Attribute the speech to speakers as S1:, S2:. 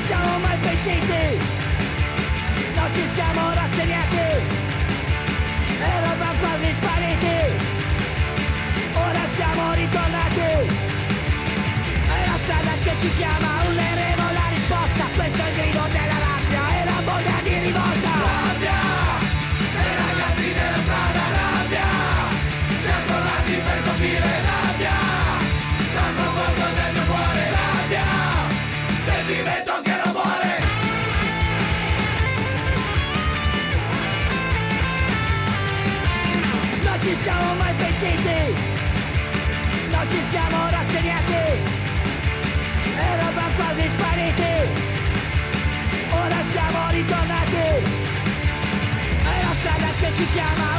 S1: siamo mai pentiti, non ci siamo rassegnati, eravamo quasi spariti, ora siamo ritornati. È la strada che ci chiama, urleremo la risposta, questo è il grido della rabbia e la voglia di rivolta. Rabbia, dei ragazzi della strada, rabbia, siamo tornati per colpire, rabbia, dal profondo del mio cuore, rabbia, sentimento che non muore. Non ci siamo mai pentiti, non ci siamo rassegnati, eravamo quasi spariti, ora siamo ritornati. È la strada che ci chiama,